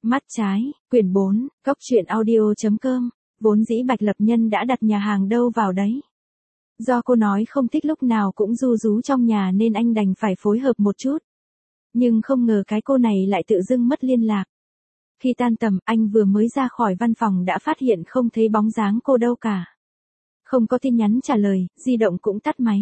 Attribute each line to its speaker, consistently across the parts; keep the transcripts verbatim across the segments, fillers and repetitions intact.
Speaker 1: Mắt trái, quyển bốn, cốc truyện audio chấm com, vốn dĩ Bạch Lập Nhân đã đặt nhà hàng đâu vào đấy. Do cô nói không thích lúc nào cũng ru rú trong nhà nên anh đành phải phối hợp một chút. Nhưng không ngờ cái cô này lại tự dưng mất liên lạc. Khi tan tầm, anh vừa mới ra khỏi văn phòng đã phát hiện không thấy bóng dáng cô đâu cả. Không có tin nhắn trả lời, di động cũng tắt máy.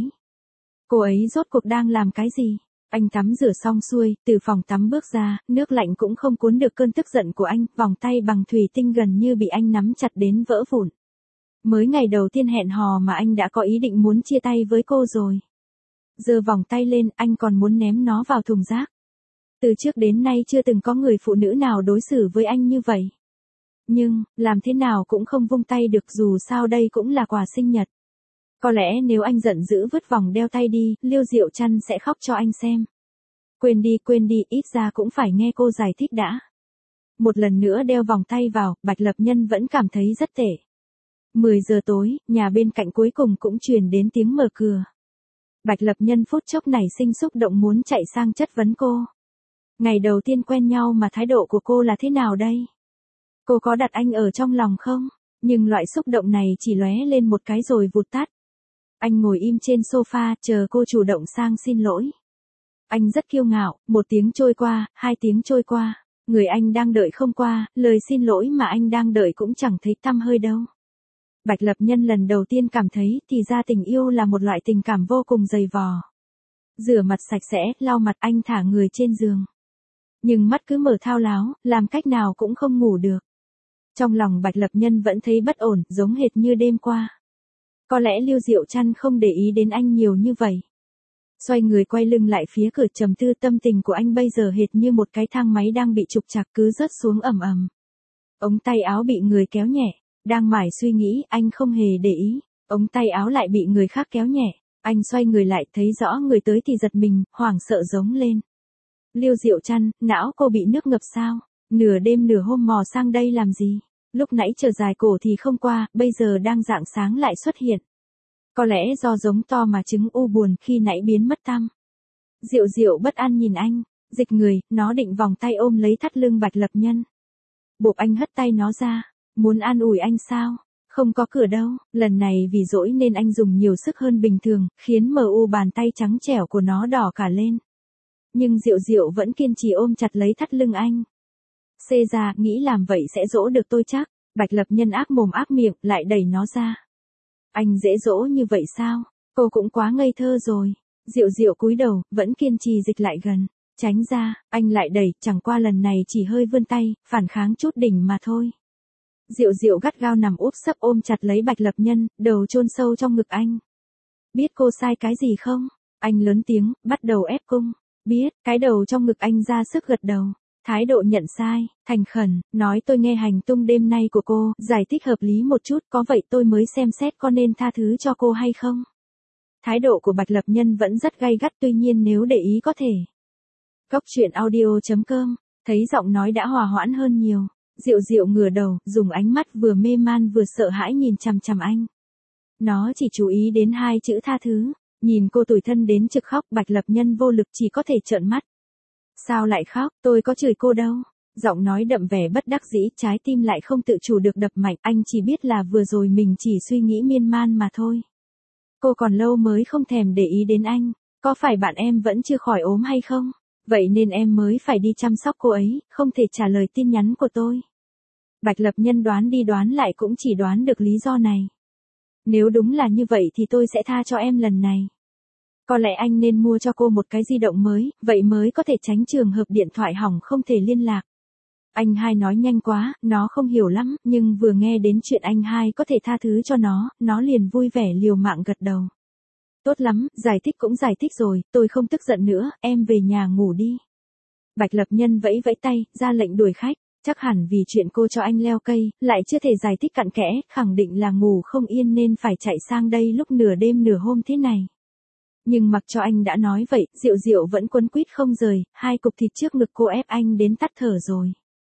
Speaker 1: Cô ấy rốt cuộc đang làm cái gì? Anh tắm rửa xong xuôi, từ phòng tắm bước ra, nước lạnh cũng không cuốn được cơn tức giận của anh, vòng tay bằng thủy tinh gần như bị anh nắm chặt đến vỡ vụn. Mới ngày đầu tiên hẹn hò mà anh đã có ý định muốn chia tay với cô rồi. Giơ vòng tay lên, anh còn muốn ném nó vào thùng rác. Từ trước đến nay chưa từng có người phụ nữ nào đối xử với anh như vậy. Nhưng, làm thế nào cũng không vung tay được, dù sao đây cũng là quà sinh nhật. Có lẽ nếu anh giận dữ vứt vòng đeo tay đi, Liêu Diệu Trăn sẽ khóc cho anh xem. Quên đi, quên đi, ít ra cũng phải nghe cô giải thích đã. Một lần nữa đeo vòng tay vào, Bạch Lập Nhân vẫn cảm thấy rất tệ. mười giờ tối, nhà bên cạnh cuối cùng cũng truyền đến tiếng mở cửa. Bạch Lập Nhân phút chốc nảy sinh xúc động muốn chạy sang chất vấn cô. Ngày đầu tiên quen nhau mà thái độ của cô là thế nào đây? Cô có đặt anh ở trong lòng không? Nhưng loại xúc động này chỉ lóe lên một cái rồi vụt tắt. Anh ngồi im trên sofa, chờ cô chủ động sang xin lỗi. Anh rất kiêu ngạo, một tiếng trôi qua, hai tiếng trôi qua, người anh đang đợi không qua, lời xin lỗi mà anh đang đợi cũng chẳng thấy tăm hơi đâu. Bạch Lập Nhân lần đầu tiên cảm thấy thì ra tình yêu là một loại tình cảm vô cùng dày vò. Rửa mặt sạch sẽ, lau mặt, anh thả người trên giường. Nhưng mắt cứ mở thao láo, làm cách nào cũng không ngủ được. Trong lòng Bạch Lập Nhân vẫn thấy bất ổn, giống hệt như đêm qua. Có lẽ Liêu Diệu Trăn không để ý đến anh nhiều như vậy. Xoay người quay lưng lại phía cửa, trầm tư, tâm tình của anh bây giờ hệt như một cái thang máy đang bị trục trặc cứ rớt xuống ầm ầm. Ống tay áo bị người kéo nhẹ, đang mải suy nghĩ, anh không hề để ý, ống tay áo lại bị người khác kéo nhẹ, anh xoay người lại thấy rõ người tới thì giật mình, hoảng sợ giống lên. Liêu Diệu Trăn, não cô bị nước ngập sao? Nửa đêm nửa hôm mò sang đây làm gì? Lúc nãy chờ dài cổ thì không qua, bây giờ đang rạng sáng lại xuất hiện. Có lẽ do giống to mà trứng u buồn khi nãy biến mất tăm. Diệu Diệu bất an nhìn anh, dịch người, nó định vòng tay ôm lấy thắt lưng Bạch Lập Nhân. Bộp anh hất tay nó ra, muốn an ủi anh sao? Không có cửa đâu, lần này vì dỗi nên anh dùng nhiều sức hơn bình thường, khiến mờ u bàn tay trắng trẻo của nó đỏ cả lên. Nhưng Diệu Diệu vẫn kiên trì ôm chặt lấy thắt lưng anh. Xê ra, nghĩ làm vậy sẽ dỗ được tôi chắc. Bạch Lập Nhân ác mồm ác miệng, lại đẩy nó ra. Anh dễ dỗ như vậy sao? Cô cũng quá ngây thơ rồi. Diệu Diệu cúi đầu, vẫn kiên trì dịch lại gần. Tránh ra, anh lại đẩy, chẳng qua lần này chỉ hơi vươn tay, phản kháng chút đỉnh mà thôi. Diệu Diệu gắt gao nằm úp sấp ôm chặt lấy Bạch Lập Nhân, đầu chôn sâu trong ngực anh. Biết cô sai cái gì không? Anh lớn tiếng, bắt đầu ép cung. Biết, cái đầu trong ngực anh ra sức gật đầu. Thái độ nhận sai, thành khẩn, nói tôi nghe hành tung đêm nay của cô, giải thích hợp lý một chút, có vậy tôi mới xem xét có nên tha thứ cho cô hay không. Thái độ của Bạch Lập Nhân vẫn rất gay gắt, tuy nhiên nếu để ý có thể. Cốc truyện audio chấm com, thấy giọng nói đã hòa hoãn hơn nhiều, Diệu Diệu ngửa đầu, dùng ánh mắt vừa mê man vừa sợ hãi nhìn chằm chằm anh. Nó chỉ chú ý đến hai chữ tha thứ, nhìn cô tủi thân đến trực khóc, Bạch Lập Nhân vô lực chỉ có thể trợn mắt. Sao lại khóc, tôi có chửi cô đâu. Giọng nói đậm vẻ bất đắc dĩ, trái tim lại không tự chủ được đập mạnh, anh chỉ biết là vừa rồi mình chỉ suy nghĩ miên man mà thôi. Cô còn lâu mới không thèm để ý đến anh, có phải bạn em vẫn chưa khỏi ốm hay không? Vậy nên em mới phải đi chăm sóc cô ấy, không thể trả lời tin nhắn của tôi. Bạch Lập Nhân đoán đi đoán lại cũng chỉ đoán được lý do này. Nếu đúng là như vậy thì tôi sẽ tha cho em lần này. Có lẽ anh nên mua cho cô một cái di động mới, vậy mới có thể tránh trường hợp điện thoại hỏng không thể liên lạc. Anh hai nói nhanh quá, nó không hiểu lắm, nhưng vừa nghe đến chuyện anh hai có thể tha thứ cho nó, nó liền vui vẻ liều mạng gật đầu. Tốt lắm, giải thích cũng giải thích rồi, tôi không tức giận nữa, em về nhà ngủ đi. Bạch Lập Nhân vẫy vẫy tay, ra lệnh đuổi khách, chắc hẳn vì chuyện cô cho anh leo cây, lại chưa thể giải thích cặn kẽ, khẳng định là ngủ không yên nên phải chạy sang đây lúc nửa đêm nửa hôm thế này. Nhưng mặc cho anh đã nói vậy, Diệu Diệu vẫn quấn quýt không rời, hai cục thịt trước ngực cô ép anh đến tắt thở rồi.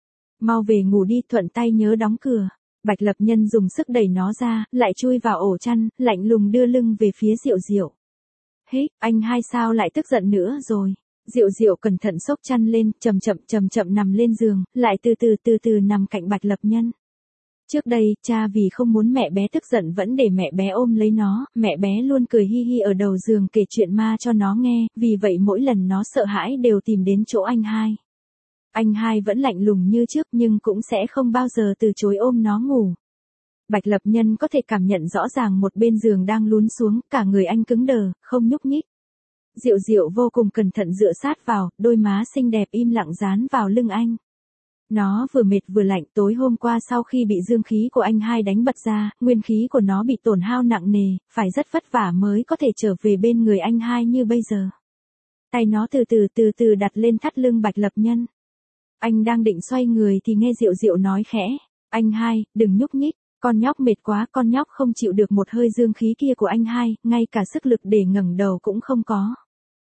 Speaker 1: Mau về ngủ đi, thuận tay nhớ đóng cửa. Bạch Lập Nhân dùng sức đẩy nó ra, lại chui vào ổ chăn, lạnh lùng đưa lưng về phía Diệu Diệu. Hít, anh hai sao lại tức giận nữa rồi? Diệu Diệu cẩn thận xốc chăn lên, chậm chậm chậm chậm nằm lên giường, lại từ từ từ từ nằm cạnh Bạch Lập Nhân. Trước đây, cha vì không muốn mẹ bé tức giận vẫn để mẹ bé ôm lấy nó, mẹ bé luôn cười hi hi ở đầu giường kể chuyện ma cho nó nghe, vì vậy mỗi lần nó sợ hãi đều tìm đến chỗ anh hai. Anh hai vẫn lạnh lùng như trước nhưng cũng sẽ không bao giờ từ chối ôm nó ngủ. Bạch Lập Nhân có thể cảm nhận rõ ràng một bên giường đang lún xuống, cả người anh cứng đờ, không nhúc nhích. Diệu Diệu vô cùng cẩn thận dựa sát vào, đôi má xinh đẹp im lặng dán vào lưng anh. Nó vừa mệt vừa lạnh, tối hôm qua sau khi bị dương khí của anh hai đánh bật ra, nguyên khí của nó bị tổn hao nặng nề, phải rất vất vả mới có thể trở về bên người anh hai như bây giờ. Tay nó từ từ từ từ đặt lên thắt lưng Bạch Lập Nhân. Anh đang định xoay người thì nghe Diệu Diệu nói khẽ, anh hai, đừng nhúc nhích, con nhóc mệt quá, con nhóc không chịu được một hơi dương khí kia của anh hai, ngay cả sức lực để ngẩng đầu cũng không có.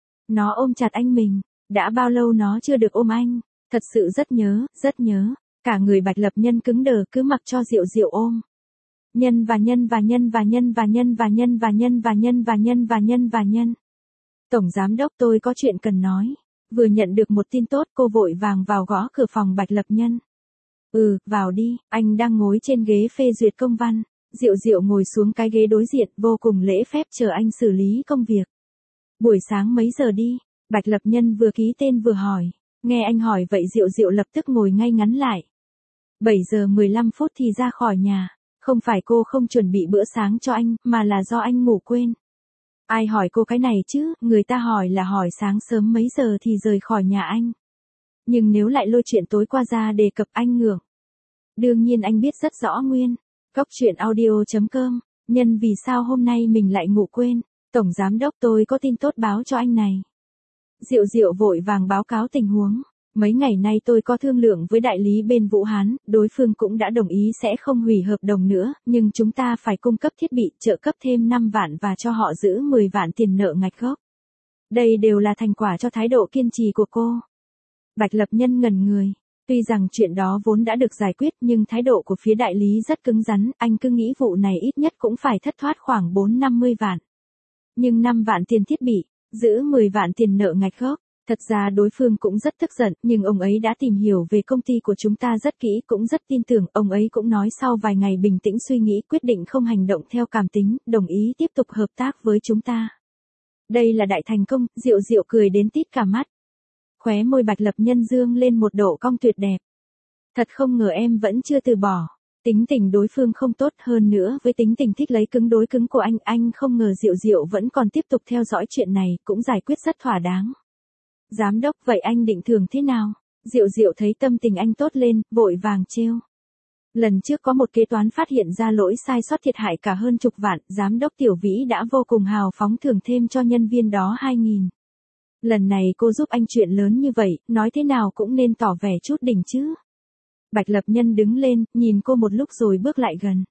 Speaker 1: Nó ôm chặt anh mình, đã bao lâu nó chưa được ôm anh, thật sự rất nhớ, rất nhớ, cả người Bạch Lập Nhân cứng đờ cứ mặc cho Diệu Diệu ôm. Nhân và nhân và nhân và nhân và nhân và nhân và nhân và nhân và nhân và nhân và nhân. Tổng giám đốc tôi có chuyện cần nói. Vừa nhận được một tin tốt cô vội vàng vào gõ cửa phòng Bạch Lập Nhân. Ừ, vào đi, anh đang ngồi trên ghế phê duyệt công văn. Diệu Diệu ngồi xuống cái ghế đối diện vô cùng lễ phép chờ anh xử lý công việc. Buổi sáng mấy giờ đi? Bạch Lập Nhân vừa ký tên vừa hỏi. Nghe anh hỏi vậy Diệu Diệu lập tức ngồi ngay ngắn lại. bảy giờ mười lăm phút thì ra khỏi nhà. Không phải cô không chuẩn bị bữa sáng cho anh, mà là do anh ngủ quên. Ai hỏi cô cái này chứ, người ta hỏi là hỏi sáng sớm mấy giờ thì rời khỏi nhà anh. Nhưng nếu lại lôi chuyện tối qua ra đề cập anh ngượng. Đương nhiên anh biết rất rõ nguyên. Cóc truyện audio chấm com, nhân vì sao hôm nay mình lại ngủ quên. Tổng giám đốc tôi có tin tốt báo cho anh này. Diệu Diệu vội vàng báo cáo tình huống. Mấy ngày nay tôi có thương lượng với đại lý bên Vũ Hán, đối phương cũng đã đồng ý sẽ không hủy hợp đồng nữa, nhưng chúng ta phải cung cấp thiết bị trợ cấp thêm năm vạn và cho họ giữ mười vạn tiền nợ ngạch gốc. Đây đều là thành quả cho thái độ kiên trì của cô. Bạch Lập Nhân ngẩn người. Tuy rằng chuyện đó vốn đã được giải quyết nhưng thái độ của phía đại lý rất cứng rắn, anh cứ nghĩ vụ này ít nhất cũng phải thất thoát khoảng bốn năm mươi vạn. Nhưng năm vạn tiền thiết bị, giữ mười vạn tiền nợ ngạch gốc. Thật ra đối phương cũng rất tức giận, nhưng ông ấy đã tìm hiểu về công ty của chúng ta rất kỹ, cũng rất tin tưởng, ông ấy cũng nói sau vài ngày bình tĩnh suy nghĩ quyết định không hành động theo cảm tính, đồng ý tiếp tục hợp tác với chúng ta. Đây là đại thành công, Diệu Diệu cười đến tít cả mắt. Khóe môi Bạch Lập Nhân dương lên một độ cong tuyệt đẹp. Thật không ngờ em vẫn chưa từ bỏ. Tính tình đối phương không tốt hơn nữa với tính tình thích lấy cứng đối cứng của anh, anh không ngờ Diệu Diệu vẫn còn tiếp tục theo dõi chuyện này, cũng giải quyết rất thỏa đáng. Giám đốc, vậy anh định thưởng thế nào? Diệu Diệu thấy tâm tình anh tốt lên, vội vàng trêu. Lần trước có một kế toán phát hiện ra lỗi sai sót thiệt hại cả hơn chục vạn, giám đốc Tiểu Vĩ đã vô cùng hào phóng thưởng thêm cho nhân viên đó hai nghìn. Lần này cô giúp anh chuyện lớn như vậy, nói thế nào cũng nên tỏ vẻ chút đỉnh chứ. Bạch Lập Nhân đứng lên, nhìn cô một lúc rồi bước lại gần.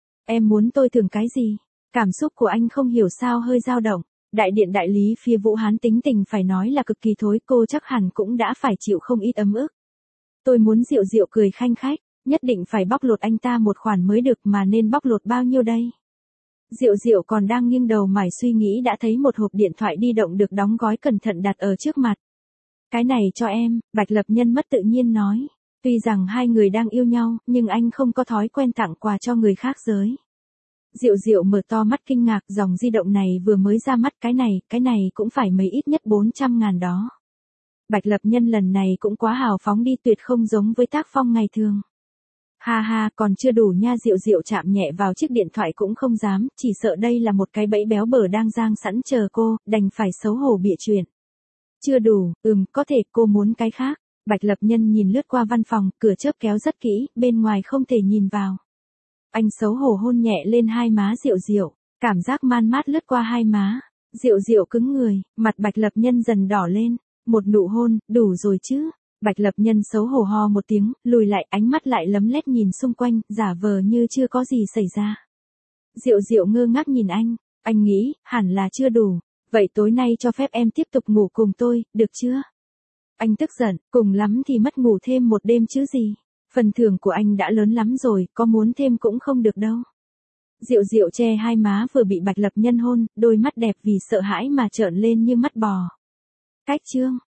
Speaker 1: Em muốn tôi thưởng cái gì? Cảm xúc của anh không hiểu sao hơi dao động. Đại điện đại lý phía Vũ Hán tính tình phải nói là cực kỳ thối, cô chắc hẳn cũng đã phải chịu không ít ấm ức. Tôi muốn Diệu Diệu cười khanh khách, nhất định phải bóc lột anh ta một khoản mới được, mà nên bóc lột bao nhiêu đây? Diệu Diệu còn đang nghiêng đầu mải suy nghĩ đã thấy một hộp điện thoại di động được đóng gói cẩn thận đặt ở trước mặt. Cái này cho em, Bạch Lập Nhân mất tự nhiên nói. Tuy rằng hai người đang yêu nhau, nhưng anh không có thói quen tặng quà cho người khác giới. Diệu Diệu mở to mắt kinh ngạc, dòng di động này vừa mới ra mắt, cái này, cái này cũng phải mấy ít nhất bốn trăm ngàn đó. Bạch Lập Nhân lần này cũng quá hào phóng đi, tuyệt không giống với tác phong ngày thường. Ha ha, còn chưa đủ nha. Diệu Diệu chạm nhẹ vào chiếc điện thoại cũng không dám, chỉ sợ đây là một cái bẫy béo bở đang giang sẵn chờ cô, đành phải xấu hổ bịa chuyện. Chưa đủ, ừm, có thể, cô muốn cái khác. Bạch Lập Nhân nhìn lướt qua văn phòng, cửa chớp kéo rất kỹ, bên ngoài không thể nhìn vào. Anh xấu hổ hôn nhẹ lên hai má Diệu Diệu, cảm giác man mát lướt qua hai má. Diệu Diệu cứng người, mặt Bạch Lập Nhân dần đỏ lên, một nụ hôn, đủ rồi chứ. Bạch Lập Nhân xấu hổ ho một tiếng, lùi lại, ánh mắt lại lấm lét nhìn xung quanh, giả vờ như chưa có gì xảy ra. Diệu Diệu ngơ ngác nhìn anh, anh nghĩ, hẳn là chưa đủ, vậy tối nay cho phép em tiếp tục ngủ cùng tôi, được chưa? Anh tức giận, cùng lắm thì mất ngủ thêm một đêm chứ gì. Phần thưởng của anh đã lớn lắm rồi, có muốn thêm cũng không được đâu. Diệu Diệu che hai má vừa bị Bạch Lập Nhân hôn, đôi mắt đẹp vì sợ hãi mà trợn lên như mắt bò. Cách chương.